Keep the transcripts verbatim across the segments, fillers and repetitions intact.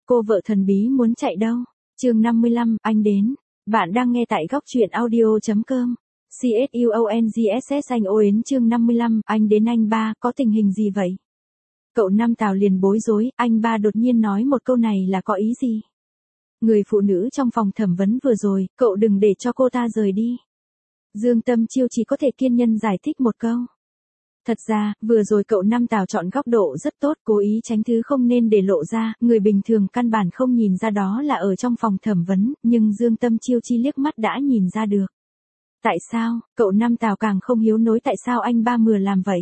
cô vợ thần bí muốn chạy đâu? Chương năm mươi lăm, anh đến. Bạn đang nghe tại góc truyện audio chấm com. C S U O N G S S anh ô yến chương năm mươi lăm, anh đến anh ba, có tình hình gì vậy? Cậu Nam Tào liền bối rối, anh ba đột nhiên nói một câu này là có ý gì? Người phụ nữ trong phòng thẩm vấn vừa rồi, cậu đừng để cho cô ta rời đi. Dương Tâm Chiêu chỉ có thể kiên nhân giải thích một câu. Thật ra, vừa rồi cậu Nam Tào chọn góc độ rất tốt, cố ý tránh thứ không nên để lộ ra, người bình thường căn bản không nhìn ra đó là ở trong phòng thẩm vấn, nhưng Dương Tâm Chiêu chi liếc mắt đã nhìn ra được. Tại sao, cậu Nam Tào càng không hiếu nối tại sao anh ba mừa làm vậy?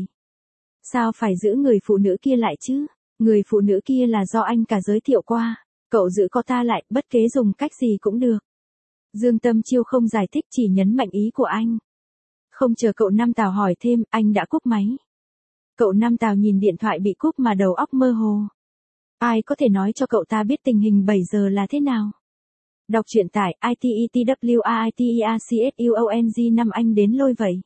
Sao phải giữ người phụ nữ kia lại chứ? Người phụ nữ kia là do anh cả giới thiệu qua. Cậu giữ cô ta lại, bất kế dùng cách gì cũng được. Dương Tâm Chiêu không giải thích, chỉ nhấn mạnh ý của anh. Không chờ cậu Nam Tào hỏi thêm, anh đã cúp máy. Cậu Nam Tào nhìn điện thoại bị cúp mà đầu óc mơ hồ. Ai có thể nói cho cậu ta biết tình hình bảy giờ là thế nào? Đọc truyện tại i t e t w a i t e r c s u o n g năm anh đến lôi vậy.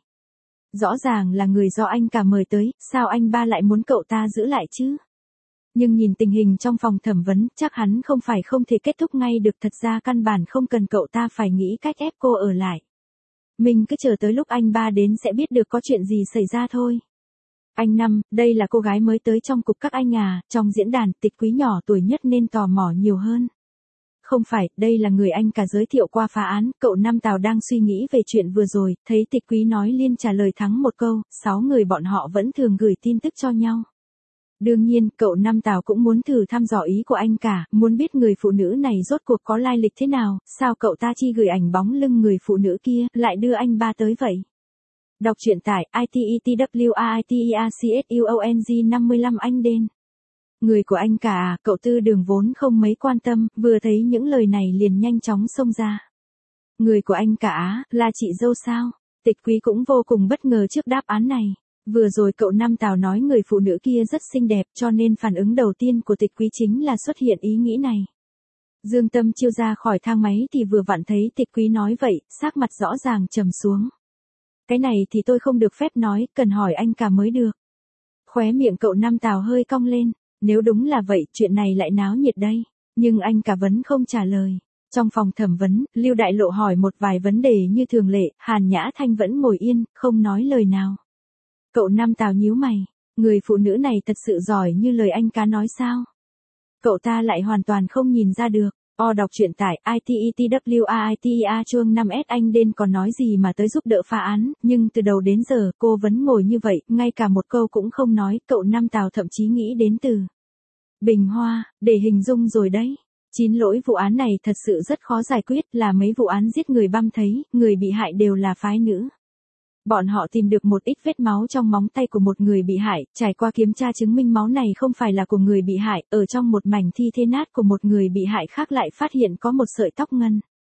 Rõ ràng là người do anh cả mời tới, sao anh ba lại muốn cậu ta giữ lại chứ? Nhưng nhìn tình hình trong phòng thẩm vấn, chắc hắn không phải không thể kết thúc ngay được, thật ra căn bản không cần cậu ta phải nghĩ cách ép cô ở lại. Mình cứ chờ tới lúc anh ba đến sẽ biết được có chuyện gì xảy ra thôi. Anh Năm, đây là cô gái mới tới trong cục các anh à, trong diễn đàn, Tịch Quý nhỏ tuổi nhất nên tò mò nhiều hơn. Không phải, đây là người anh cả giới thiệu qua phá án, cậu Nam Tào đang suy nghĩ về chuyện vừa rồi, thấy Tịch Quý nói liên trả lời thắng một câu, sáu người bọn họ vẫn thường gửi tin tức cho nhau. Đương nhiên, cậu Nam Tào cũng muốn thử thăm dò ý của anh cả, muốn biết người phụ nữ này rốt cuộc có lai lịch thế nào, sao cậu ta chi gửi ảnh bóng lưng người phụ nữ kia, lại đưa anh ba tới vậy. Đọc truyện tại i t e t w a i t e r c s u o n g năm mươi lăm anh đến. Người của anh cả à, cậu Tư Đường vốn không mấy quan tâm, vừa thấy những lời này liền nhanh chóng xông ra. Người của anh cả á, là chị dâu sao? Tịch Quý cũng vô cùng bất ngờ trước đáp án này. Vừa rồi cậu Nam Tào nói người phụ nữ kia rất xinh đẹp cho nên phản ứng đầu tiên của Tịch Quý chính là xuất hiện ý nghĩ này. Dương Tâm Chiêu ra khỏi thang máy thì vừa vặn thấy Tịch Quý nói vậy, sắc mặt rõ ràng trầm xuống. Cái này thì tôi không được phép nói, cần hỏi anh cả mới được. Khóe miệng cậu Nam Tào hơi cong lên, nếu đúng là vậy chuyện này lại náo nhiệt đây, nhưng anh cả vẫn không trả lời. Trong phòng thẩm vấn, Lưu Đại Lộ hỏi một vài vấn đề như thường lệ, Hàn Nhã Thanh vẫn ngồi yên, không nói lời nào. Cậu Nam Tào nhíu mày, người phụ nữ này thật sự giỏi như lời anh cá nói sao? Cậu ta lại hoàn toàn không nhìn ra được. O đọc truyện tại i t e t w a i t e r chương năm S anh đến còn nói gì mà tới giúp đỡ phá án, nhưng từ đầu đến giờ cô vẫn ngồi như vậy, ngay cả một câu cũng không nói, cậu Nam Tào thậm chí nghĩ đến từ bình hoa, để hình dung rồi đấy. Chín lỗi vụ án này thật sự rất khó giải quyết, là mấy vụ án giết người băm thấy, người bị hại đều là phái nữ. Bọn họ tìm được một ít vết máu trong móng tay của một người bị hại, trải qua kiểm tra chứng minh máu này không phải là của người bị hại, ở trong một mảnh thi thể nát của một người bị hại khác lại phát hiện có một sợi tóc ngân.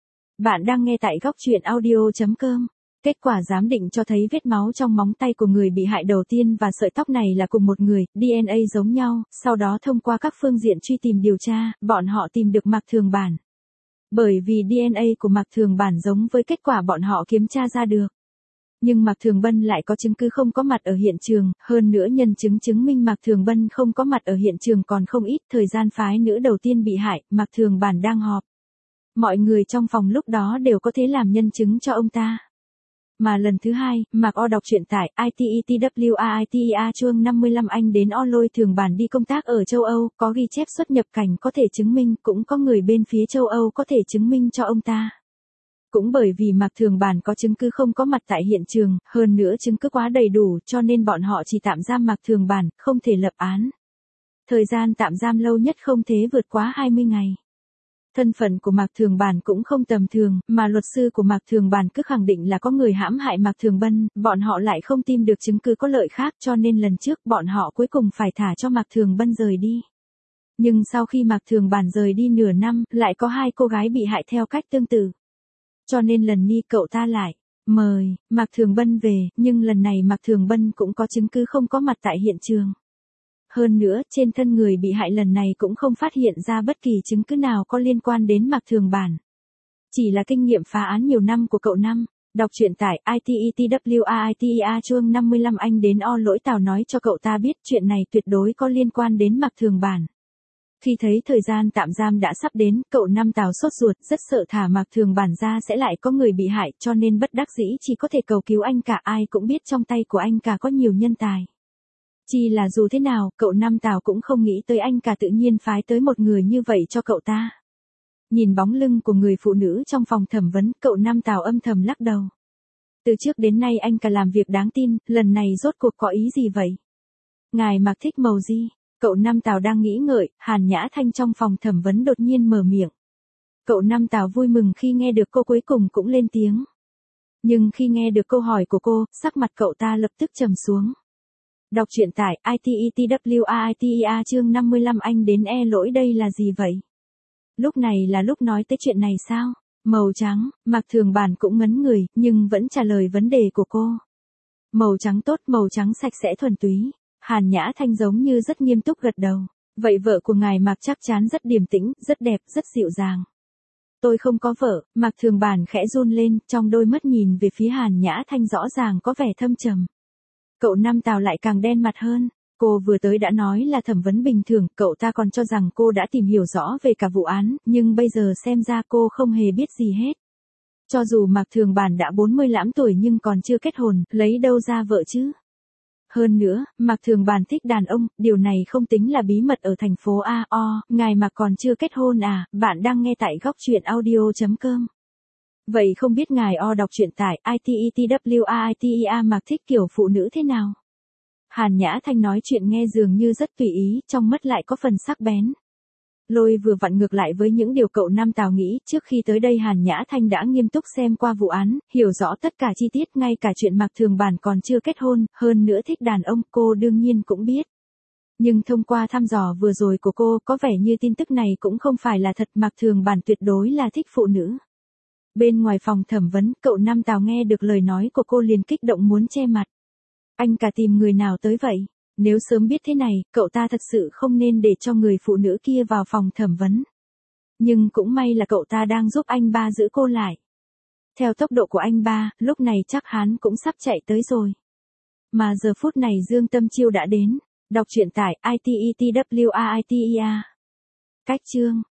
Bạn đang nghe tại góc truyện audio chấm com. Kết quả giám định cho thấy vết máu trong móng tay của người bị hại đầu tiên và sợi tóc này là cùng một người, D N A giống nhau, sau đó thông qua các phương diện truy tìm điều tra, bọn họ tìm được Mạc Thường Bản. Bởi vì D N A của Mạc Thường Bản giống với kết quả bọn họ kiểm tra ra được. Nhưng Mạc Thường Bân lại có chứng cứ không có mặt ở hiện trường, hơn nữa nhân chứng chứng minh Mạc Thường Bân không có mặt ở hiện trường còn không ít, thời gian phái nữ đầu tiên bị hại, Mạc Thường Bản đang họp. Mọi người trong phòng lúc đó đều có thể làm nhân chứng cho ông ta. Mà lần thứ hai, Mạc O đọc truyện tại i t e t w a i t e r chương năm mươi lăm anh đến O lôi Thường Bản đi công tác ở châu Âu, có ghi chép xuất nhập cảnh có thể chứng minh, cũng có người bên phía châu Âu có thể chứng minh cho ông ta. Cũng bởi vì Mạc Thường Bản có chứng cứ không có mặt tại hiện trường, hơn nữa chứng cứ quá đầy đủ cho nên bọn họ chỉ tạm giam Mạc Thường Bản, không thể lập án. Thời gian tạm giam lâu nhất không thể vượt quá hai mươi ngày. Thân phận của Mạc Thường Bản cũng không tầm thường, mà luật sư của Mạc Thường Bản cứ khẳng định là có người hãm hại Mạc Thường Bân, bọn họ lại không tìm được chứng cứ có lợi khác cho nên lần trước bọn họ cuối cùng phải thả cho Mạc Thường Bân rời đi. Nhưng sau khi Mạc Thường Bản rời đi nửa năm, lại có hai cô gái bị hại theo cách tương tự. Cho nên lần ni cậu ta lại mời Mạc Thường Bân về, nhưng lần này Mạc Thường Bân cũng có chứng cứ không có mặt tại hiện trường. Hơn nữa, trên thân người bị hại lần này cũng không phát hiện ra bất kỳ chứng cứ nào có liên quan đến Mạc Thường Bản. Chỉ là kinh nghiệm phá án nhiều năm của cậu Năm. Đọc truyện tại i t e t w a i t e r chương năm mươi lăm anh đến O lỗi Tào nói cho cậu ta biết chuyện này tuyệt đối có liên quan đến Mạc Thường Bản. Khi thấy thời gian tạm giam đã sắp đến, cậu Năm Tào sốt ruột, rất sợ thả Mạc Thường Bản ra sẽ lại có người bị hại, cho nên bất đắc dĩ chỉ có thể cầu cứu anh cả. Ai cũng biết trong tay của anh cả có nhiều nhân tài. Chỉ là dù thế nào, cậu Năm Tào cũng không nghĩ tới anh cả tự nhiên phái tới một người như vậy cho cậu ta. Nhìn bóng lưng của người phụ nữ trong phòng thẩm vấn, cậu Năm Tào âm thầm lắc đầu. Từ trước đến nay anh cả làm việc đáng tin, lần này rốt cuộc có ý gì vậy? Ngài Mạc thích màu gì? Cậu Năm Tào đang nghĩ ngợi, Hàn Nhã Thanh trong phòng thẩm vấn đột nhiên mở miệng. Cậu Năm Tào vui mừng khi nghe được cô cuối cùng cũng lên tiếng. Nhưng khi nghe được câu hỏi của cô, sắc mặt cậu ta lập tức trầm xuống. Đọc truyện tại i tê e tê vê a i tê e a chương năm mươi lăm anh đến e lỗi đây là gì vậy? Lúc này là lúc nói tới chuyện này sao? Màu trắng, Mạc Thường Bản cũng ngấn người, nhưng vẫn trả lời vấn đề của cô. Màu trắng tốt, màu trắng sạch sẽ thuần túy. Hàn Nhã Thanh giống như rất nghiêm túc gật đầu. Vậy vợ của ngài Mạc chắc chắn rất điềm tĩnh, rất đẹp, rất dịu dàng. Tôi không có vợ, Mạc Thường Bản khẽ run lên, trong đôi mắt nhìn về phía Hàn Nhã Thanh rõ ràng có vẻ thâm trầm. Cậu Năm Tào lại càng đen mặt hơn. Cô vừa tới đã nói là thẩm vấn bình thường, cậu ta còn cho rằng cô đã tìm hiểu rõ về cả vụ án, nhưng bây giờ xem ra cô không hề biết gì hết. Cho dù Mạc Thường Bản đã bốn mươi lăm tuổi nhưng còn chưa kết hôn, lấy đâu ra vợ chứ? Hơn nữa, Mạc Thường Bản thích đàn ông, điều này không tính là bí mật ở thành phố A O, ngài Mạc còn chưa kết hôn à? Bạn đang nghe tại góc truyện audio chấm com. Vậy không biết ngài O đọc truyện tại i tê e tê vê a i tê e a Mạc thích kiểu phụ nữ thế nào? Hàn Nhã Thanh nói chuyện nghe dường như rất tùy ý, trong mắt lại có phần sắc bén. Lôi vừa vặn ngược lại với những điều cậu Năm Tào nghĩ, trước khi tới đây Hàn Nhã Thanh đã nghiêm túc xem qua vụ án, hiểu rõ tất cả chi tiết, ngay cả chuyện Mạc Thường Bản còn chưa kết hôn, hơn nữa thích đàn ông, cô đương nhiên cũng biết. Nhưng thông qua thăm dò vừa rồi của cô, có vẻ như tin tức này cũng không phải là thật, Mạc Thường Bản tuyệt đối là thích phụ nữ. Bên ngoài phòng thẩm vấn, cậu Năm Tào nghe được lời nói của cô liền kích động muốn che mặt. Anh cả tìm người nào tới vậy? Nếu sớm biết thế này, cậu ta thật sự không nên để cho người phụ nữ kia vào phòng thẩm vấn. Nhưng cũng may là cậu ta đang giúp anh ba giữ cô lại. Theo tốc độ của anh ba, lúc này chắc hắn cũng sắp chạy tới rồi. Mà giờ phút này Dương Tâm Chiêu đã đến. Đọc truyện tại i tê e tê vê a i tê e a. Cách chương